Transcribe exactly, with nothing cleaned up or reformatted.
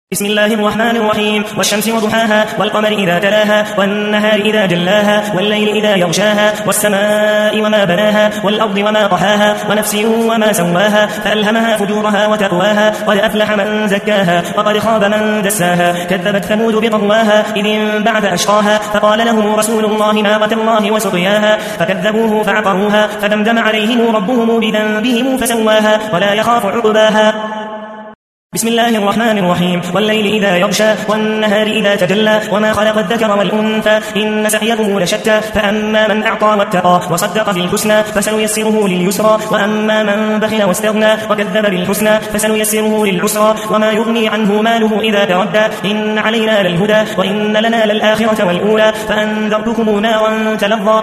بسم الله الرحمن الرحيم. والشمس وضحاها والقمر إذا تلاها والنهار إذا جلاها والليل إذا يغشاها والسماء وما بناها والأرض وما طحاها ونفس وما سواها فألهمها فجورها وتقواها قد أفلح من زكاها وقد خاب من دساها كذبت ثمود بطغواها إذ انبعث أشقاها فقال لهم رسول الله ناقة الله وسقياها فكذبوه فعقروها فدمدم عليهم ربهم بذنبهم فسواها ولا يخاف عقباها. بسم الله الرحمن الرحيم. والليل إذا يغشى والنهار إذا تجلى وما خلق الذكر والأنثى إن سعيكم لشتى فأما من أعطى واتقى وصدق بالحسنى فسنيسره لليسرى وأما من بخل واستغنى وكذب بالحسنى فسنيسره للعسرى وما يغني عنه ماله إذا تردى إن علينا للهدى وإن لنا للآخرة والأولى فأنذرتكم نارا تلظى